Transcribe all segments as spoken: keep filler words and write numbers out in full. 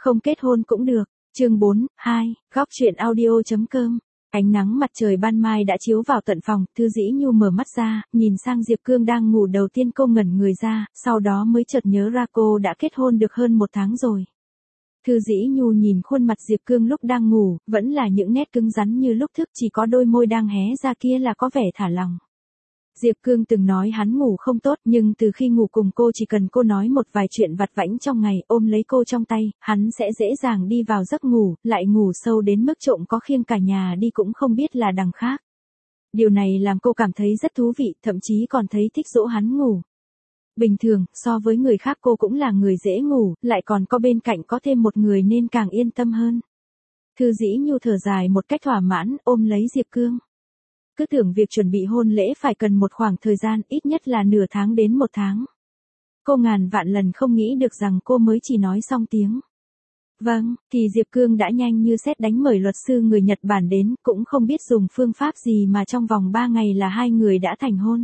Không kết hôn cũng được. Chương bốn, hai, góc truyện audio chấm com. Ánh nắng mặt trời ban mai đã chiếu vào tận phòng, Thư Dĩ Nhu mở mắt ra, nhìn sang Diệp Cương đang ngủ, đầu tiên cô ngẩn người ra, sau đó mới chợt nhớ ra cô đã kết hôn được hơn một tháng rồi. Thư Dĩ Nhu nhìn khuôn mặt Diệp Cương lúc đang ngủ, vẫn là những nét cứng rắn như lúc thức, chỉ có đôi môi đang hé ra kia là có vẻ thả lỏng. Diệp Cương từng nói hắn ngủ không tốt, nhưng từ khi ngủ cùng cô chỉ cần cô nói một vài chuyện vặt vãnh trong ngày, ôm lấy cô trong tay, hắn sẽ dễ dàng đi vào giấc ngủ, lại ngủ sâu đến mức trộm có khiêng cả nhà đi cũng không biết là đằng khác. Điều này làm cô cảm thấy rất thú vị, thậm chí còn thấy thích dỗ hắn ngủ. Bình thường, so với người khác cô cũng là người dễ ngủ, lại còn có bên cạnh có thêm một người nên càng yên tâm hơn. Thư Dĩ Nhu thở dài một cách thỏa mãn, ôm lấy Diệp Cương. Cứ tưởng việc chuẩn bị hôn lễ phải cần một khoảng thời gian, ít nhất là nửa tháng đến một tháng. Cô ngàn vạn lần không nghĩ được rằng cô mới chỉ nói xong tiếng vâng, thì Diệp Cương đã nhanh như sét đánh mời luật sư người Nhật Bản đến, cũng không biết dùng phương pháp gì mà trong vòng ba ngày là hai người đã thành hôn.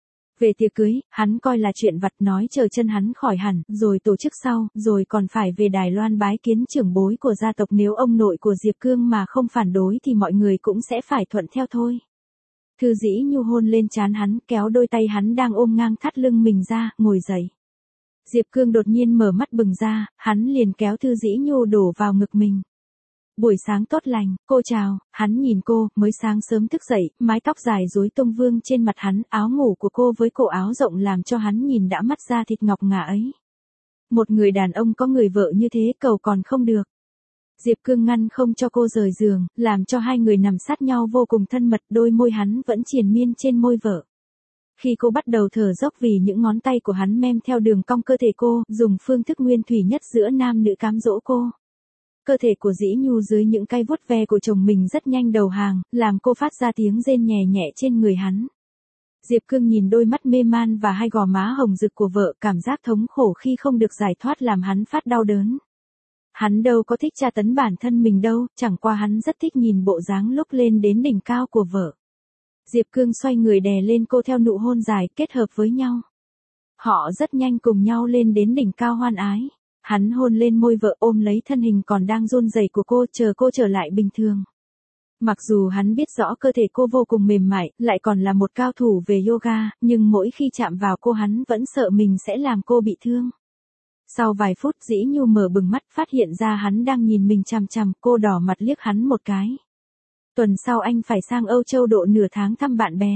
Về tiệc cưới, hắn coi là chuyện vặt, nói chờ chân hắn khỏi hẳn, rồi tổ chức sau, rồi còn phải về Đài Loan bái kiến trưởng bối của gia tộc, nếu ông nội của Diệp Cương mà không phản đối thì mọi người cũng sẽ phải thuận theo thôi. Thư Dĩ Nhu hôn lên trán hắn, kéo đôi tay hắn đang ôm ngang thắt lưng mình ra, ngồi dậy. Diệp Cương đột nhiên mở mắt bừng ra, hắn liền kéo Thư Dĩ Nhu đổ vào ngực mình. Buổi sáng tốt lành, cô chào, hắn nhìn cô, mới sáng sớm thức dậy, mái tóc dài rối tung vương trên mặt hắn, áo ngủ của cô với cổ áo rộng làm cho hắn nhìn đã mắt ra thịt ngọc ngà ấy. Một người đàn ông có người vợ như thế cầu còn không được. Diệp Cương ngăn không cho cô rời giường, làm cho hai người nằm sát nhau vô cùng thân mật, đôi môi hắn vẫn triền miên trên môi vợ. Khi cô bắt đầu thở dốc vì những ngón tay của hắn mem theo đường cong cơ thể cô, dùng phương thức nguyên thủy nhất giữa nam nữ cám dỗ cô. Cơ thể của Dĩ Nhu dưới những cái vuốt ve của chồng mình rất nhanh đầu hàng, làm cô phát ra tiếng rên nhẹ nhẹ trên người hắn. Diệp Cương nhìn đôi mắt mê man và hai gò má hồng rực của vợ, cảm giác thống khổ khi không được giải thoát làm hắn phát đau đớn. Hắn đâu có thích tra tấn bản thân mình đâu, chẳng qua hắn rất thích nhìn bộ dáng lúc lên đến đỉnh cao của vợ. Diệp Cương xoay người đè lên cô theo nụ hôn dài, kết hợp với nhau. Họ rất nhanh cùng nhau lên đến đỉnh cao hoan ái. Hắn hôn lên môi vợ, ôm lấy thân hình còn đang run rẩy của cô, chờ cô trở lại bình thường. Mặc dù hắn biết rõ cơ thể cô vô cùng mềm mại, lại còn là một cao thủ về yoga, nhưng mỗi khi chạm vào cô hắn vẫn sợ mình sẽ làm cô bị thương. Sau vài phút Dĩ Nhu mở bừng mắt, phát hiện ra hắn đang nhìn mình chằm chằm, cô đỏ mặt liếc hắn một cái. Tuần sau anh phải sang Âu Châu độ nửa tháng thăm bạn bè.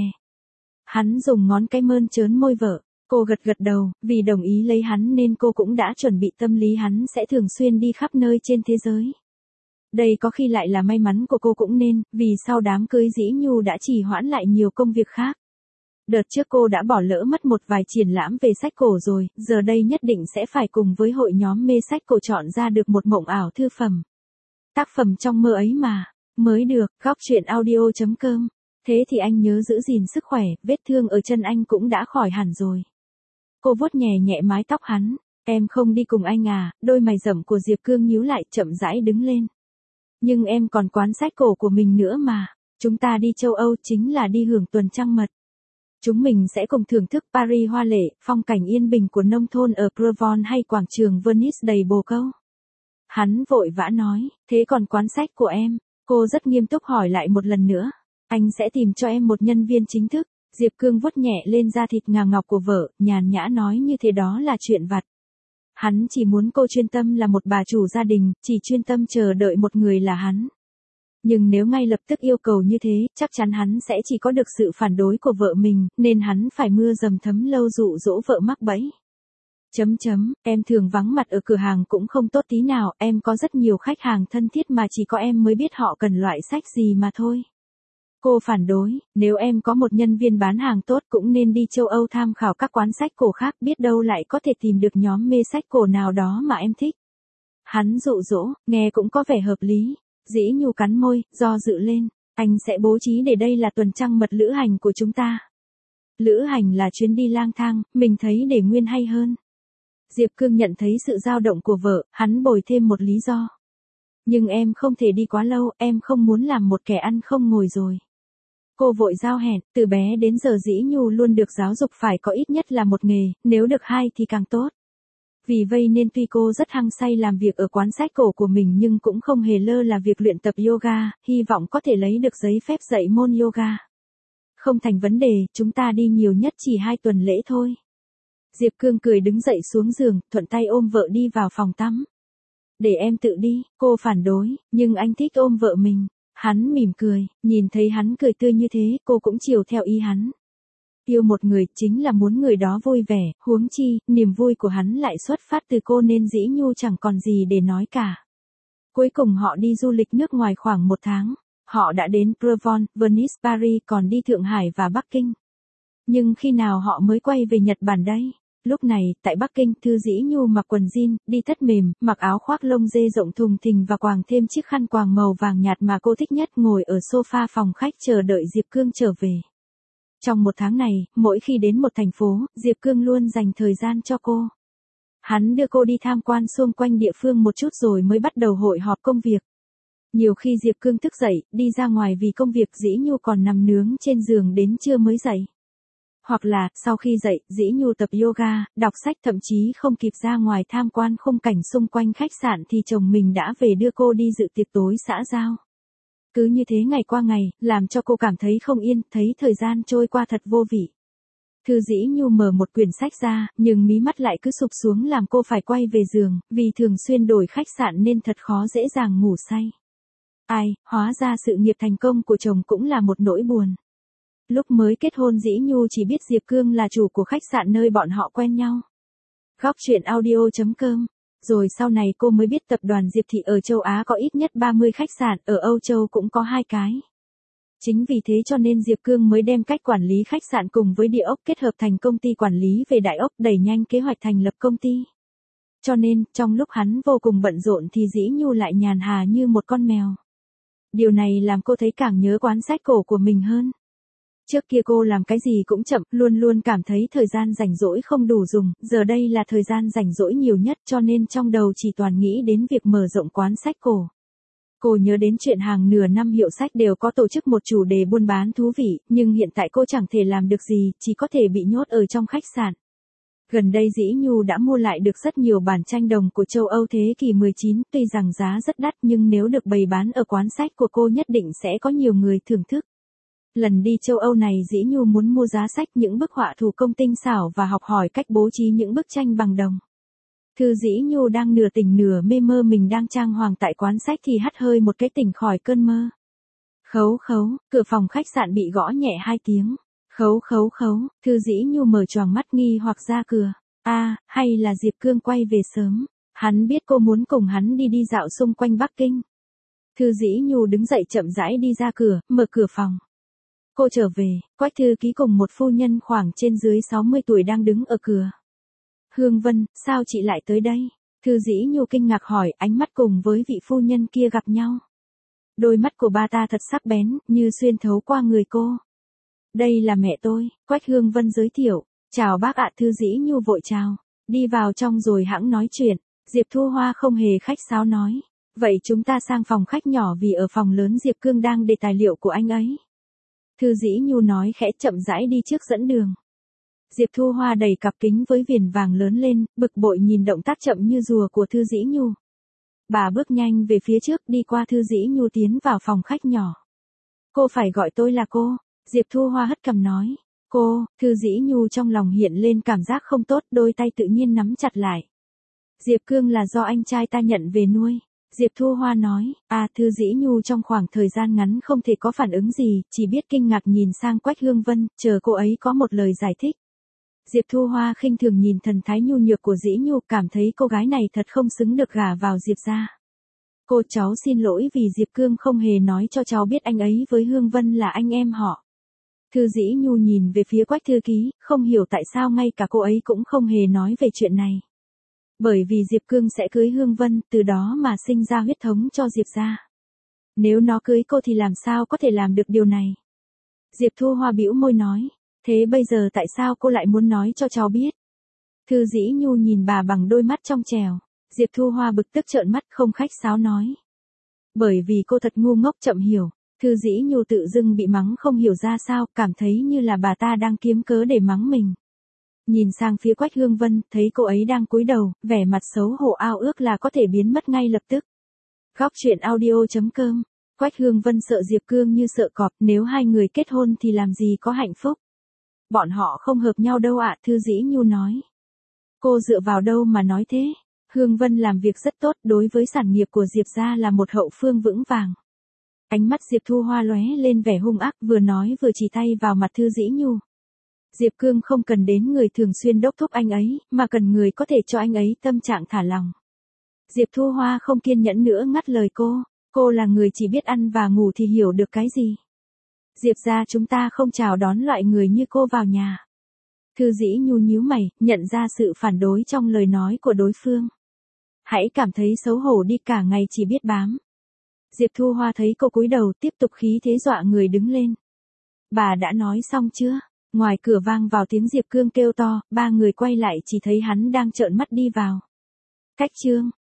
Hắn dùng ngón cái mơn trớn môi vợ, cô gật gật đầu, vì đồng ý lấy hắn nên cô cũng đã chuẩn bị tâm lý hắn sẽ thường xuyên đi khắp nơi trên thế giới. Đây có khi lại là may mắn của cô cũng nên, vì sau đám cưới Dĩ Nhu đã trì hoãn lại nhiều công việc khác. Đợt trước cô đã bỏ lỡ mất một vài triển lãm về sách cổ rồi, giờ đây nhất định sẽ phải cùng với hội nhóm mê sách cổ chọn ra được một mộng ảo thư phẩm. Tác phẩm trong mơ ấy mà, mới được, góc truyện audio chấm com. Thế thì anh nhớ giữ gìn sức khỏe, vết thương ở chân anh cũng đã khỏi hẳn rồi. Cô vuốt nhẹ nhẹ mái tóc hắn, em không đi cùng anh à, đôi mày rậm của Diệp Cương nhíu lại, chậm rãi đứng lên. Nhưng em còn quán sách cổ của mình nữa mà, chúng ta đi châu Âu chính là đi hưởng tuần trăng mật. Chúng mình sẽ cùng thưởng thức Paris hoa lệ, phong cảnh yên bình của nông thôn ở Provence hay quảng trường Venice đầy bồ câu. Hắn vội vã nói, thế còn quán sách của em? Cô rất nghiêm túc hỏi lại một lần nữa. Anh sẽ tìm cho em một nhân viên chính thức. Diệp Cương vuốt nhẹ lên da thịt ngà ngọc của vợ, nhàn nhã nói như thế đó là chuyện vặt. Hắn chỉ muốn cô chuyên tâm là một bà chủ gia đình, chỉ chuyên tâm chờ đợi một người là hắn. Nhưng nếu ngay lập tức yêu cầu như thế, chắc chắn hắn sẽ chỉ có được sự phản đối của vợ mình, nên hắn phải mưa dầm thấm lâu dụ dỗ vợ mắc bẫy. Chấm chấm, em thường vắng mặt ở cửa hàng cũng không tốt tí nào, em có rất nhiều khách hàng thân thiết mà chỉ có em mới biết họ cần loại sách gì mà thôi. Cô phản đối, nếu em có một nhân viên bán hàng tốt cũng nên đi châu Âu tham khảo các quán sách cổ khác, biết đâu lại có thể tìm được nhóm mê sách cổ nào đó mà em thích. Hắn dụ dỗ, nghe cũng có vẻ hợp lý. Dĩ Nhu cắn môi, do dự lên, anh sẽ bố trí để đây là tuần trăng mật lữ hành của chúng ta. Lữ hành là chuyến đi lang thang, mình thấy để nguyên hay hơn. Diệp Cương nhận thấy sự dao động của vợ, hắn bồi thêm một lý do. Nhưng em không thể đi quá lâu, em không muốn làm một kẻ ăn không ngồi rồi. Cô vội giao hẹn, từ bé đến giờ Dĩ Nhu luôn được giáo dục phải có ít nhất là một nghề, nếu được hai thì càng tốt. Vì vậy nên tuy cô rất hăng say làm việc ở quán sách cổ của mình nhưng cũng không hề lơ là việc luyện tập yoga, hy vọng có thể lấy được giấy phép dạy môn yoga. Không thành vấn đề, chúng ta đi nhiều nhất chỉ hai tuần lễ thôi. Diệp Cương cười đứng dậy xuống giường, thuận tay ôm vợ đi vào phòng tắm. Để em tự đi, cô phản đối, nhưng anh thích ôm vợ mình. Hắn mỉm cười, nhìn thấy hắn cười tươi như thế, cô cũng chiều theo ý hắn. Yêu một người chính là muốn người đó vui vẻ, huống chi, niềm vui của hắn lại xuất phát từ cô nên Dĩ Nhu chẳng còn gì để nói cả. Cuối cùng họ đi du lịch nước ngoài khoảng một tháng. Họ đã đến Provence, Venice, Paris, còn đi Thượng Hải và Bắc Kinh. Nhưng khi nào họ mới quay về Nhật Bản đây? Lúc này, tại Bắc Kinh, Thư Dĩ Nhu mặc quần jean, đi tất mềm, mặc áo khoác lông dê rộng thùng thình và quàng thêm chiếc khăn quàng màu vàng nhạt mà cô thích nhất, ngồi ở sofa phòng khách chờ đợi Diệp Cương trở về. Trong một tháng này, mỗi khi đến một thành phố, Diệp Cương luôn dành thời gian cho cô. Hắn đưa cô đi tham quan xung quanh địa phương một chút rồi mới bắt đầu hội họp công việc. Nhiều khi Diệp Cương thức dậy, đi ra ngoài vì công việc, Dĩ Nhu còn nằm nướng trên giường đến trưa mới dậy. Hoặc là, sau khi dậy, Dĩ Nhu tập yoga, đọc sách, thậm chí không kịp ra ngoài tham quan khung cảnh xung quanh khách sạn thì chồng mình đã về đưa cô đi dự tiệc tối xã giao. Cứ như thế ngày qua ngày, làm cho cô cảm thấy không yên, thấy thời gian trôi qua thật vô vị. Thư Dĩ Nhu mở một quyển sách ra, nhưng mí mắt lại cứ sụp xuống làm cô phải quay về giường, vì thường xuyên đổi khách sạn nên thật khó dễ dàng ngủ say. Ai, hóa ra sự nghiệp thành công của chồng cũng là một nỗi buồn. Lúc mới kết hôn Dĩ Nhu chỉ biết Diệp Cương là chủ của khách sạn nơi bọn họ quen nhau. Góc truyện audio chấm com. Rồi sau này cô mới biết tập đoàn Diệp Thị ở châu Á có ít nhất ba mươi khách sạn, ở Âu Châu cũng có hai cái. Chính vì thế cho nên Diệp Cương mới đem cách quản lý khách sạn cùng với địa ốc kết hợp thành công ty quản lý về đại ốc, đẩy nhanh kế hoạch thành lập công ty. Cho nên, trong lúc hắn vô cùng bận rộn thì Dĩ Nhu lại nhàn hà như một con mèo. Điều này làm cô thấy càng nhớ quán sách cổ của mình hơn. Trước kia cô làm cái gì cũng chậm, luôn luôn cảm thấy thời gian rảnh rỗi không đủ dùng, giờ đây là thời gian rảnh rỗi nhiều nhất cho nên trong đầu chỉ toàn nghĩ đến việc mở rộng quán sách cổ. Cô nhớ đến chuyện hàng nửa năm hiệu sách đều có tổ chức một chủ đề buôn bán thú vị, nhưng hiện tại cô chẳng thể làm được gì, chỉ có thể bị nhốt ở trong khách sạn. Gần đây Dĩ Nhu đã mua lại được rất nhiều bản tranh đồng của châu Âu thế kỷ mười chín, tuy rằng giá rất đắt nhưng nếu được bày bán ở quán sách của cô nhất định sẽ có nhiều người thưởng thức. Lần đi châu Âu này Dĩ Nhu muốn mua giá sách, những bức họa thủ công tinh xảo và học hỏi cách bố trí những bức tranh bằng đồng. Thư Dĩ Nhu đang nửa tỉnh nửa mê mơ mình đang trang hoàng tại quán sách thì hắt hơi một cái tỉnh khỏi cơn mơ. Khấu khấu, cửa phòng khách sạn bị gõ nhẹ hai tiếng. Khấu khấu khấu, Thư Dĩ Nhu mở choàng mắt nghi hoặc ra cửa. A, à, hay là Diệp Cương quay về sớm. Hắn biết cô muốn cùng hắn đi đi dạo xung quanh Bắc Kinh. Thư Dĩ Nhu đứng dậy chậm rãi đi ra cửa, mở cửa phòng. Cô trở về, Quách thư ký cùng một phu nhân khoảng trên dưới sáu mươi tuổi đang đứng ở cửa. Hương Vân, sao chị lại tới đây? Thư Dĩ Nhu kinh ngạc hỏi, ánh mắt cùng với vị phu nhân kia gặp nhau. Đôi mắt của bà ta thật sắc bén, như xuyên thấu qua người cô. Đây là mẹ tôi, Quách Hương Vân giới thiệu. Chào bác ạ. Thư Dĩ Nhu vội chào. Đi vào trong rồi hẵng nói chuyện. Diệp Thu Hoa không hề khách sáo nói. Vậy chúng ta sang phòng khách nhỏ vì ở phòng lớn Diệp Cương đang để tài liệu của anh ấy. Thư Dĩ Nhu nói khẽ, chậm rãi đi trước dẫn đường. Diệp Thu Hoa đẩy cặp kính với viền vàng lớn lên, bực bội nhìn động tác chậm như rùa của Thư Dĩ Nhu. Bà bước nhanh về phía trước, đi qua Thư Dĩ Nhu tiến vào phòng khách nhỏ. Cô phải gọi tôi là cô. Diệp Thu Hoa hất cằm nói. Cô, Thư Dĩ Nhu trong lòng hiện lên cảm giác không tốt, đôi tay tự nhiên nắm chặt lại. Diệp Cương là do anh trai ta nhận về nuôi. Diệp Thu Hoa nói. À, Thư Dĩ Nhu trong khoảng thời gian ngắn không thể có phản ứng gì, chỉ biết kinh ngạc nhìn sang Quách Hương Vân, chờ cô ấy có một lời giải thích. Diệp Thu Hoa khinh thường nhìn thần thái nhu nhược của Dĩ Nhu, cảm thấy cô gái này thật không xứng được gả vào Diệp gia. Cô, cháu xin lỗi vì Diệp Cương không hề nói cho cháu biết anh ấy với Hương Vân là anh em họ. Thư Dĩ Nhu nhìn về phía Quách thư ký, không hiểu tại sao ngay cả cô ấy cũng không hề nói về chuyện này. Bởi vì Diệp Cương sẽ cưới Hương Vân, từ đó mà sinh ra huyết thống cho Diệp gia. Nếu nó cưới cô thì làm sao có thể làm được điều này? Diệp Thu Hoa bĩu môi nói. Thế bây giờ tại sao cô lại muốn nói cho cháu biết? Thư Dĩ Nhu nhìn bà bằng đôi mắt trong trèo. Diệp Thu Hoa bực tức trợn mắt không khách sáo nói. Bởi vì cô thật ngu ngốc chậm hiểu. Thư Dĩ Nhu tự dưng bị mắng không hiểu ra sao, cảm thấy như là bà ta đang kiếm cớ để mắng mình. Nhìn sang phía Quách Hương Vân, thấy cô ấy đang cúi đầu, vẻ mặt xấu hổ ao ước là có thể biến mất ngay lập tức. Góc truyện audio.com. Quách Hương Vân sợ Diệp Cương như sợ cọp, nếu hai người kết hôn thì làm gì có hạnh phúc. Bọn họ không hợp nhau đâu ạ, Thư Dĩ Nhu nói. Cô dựa vào đâu mà nói thế? Hương Vân làm việc rất tốt, đối với sản nghiệp của Diệp gia là một hậu phương vững vàng. Ánh mắt Diệp Thu Hoa lóe lên vẻ hung ác, vừa nói vừa chỉ tay vào mặt Thư Dĩ Nhu. Diệp Cương không cần đến người thường xuyên đốc thúc anh ấy, mà cần người có thể cho anh ấy tâm trạng thả lòng. Diệp Thu Hoa không kiên nhẫn nữa ngắt lời cô, cô là người chỉ biết ăn và ngủ thì hiểu được cái gì. Diệp gia chúng ta không chào đón loại người như cô vào nhà. Thư Dĩ Nhu nhíu mày, nhận ra sự phản đối trong lời nói của đối phương. Hãy cảm thấy xấu hổ đi, cả ngày chỉ biết bám. Diệp Thu Hoa thấy cô cúi đầu, tiếp tục khí thế dọa người đứng lên. Bà đã nói xong chưa? Ngoài cửa vang vào tiếng Diệp Cương kêu to, ba người quay lại chỉ thấy hắn đang trợn mắt đi vào. Cách chương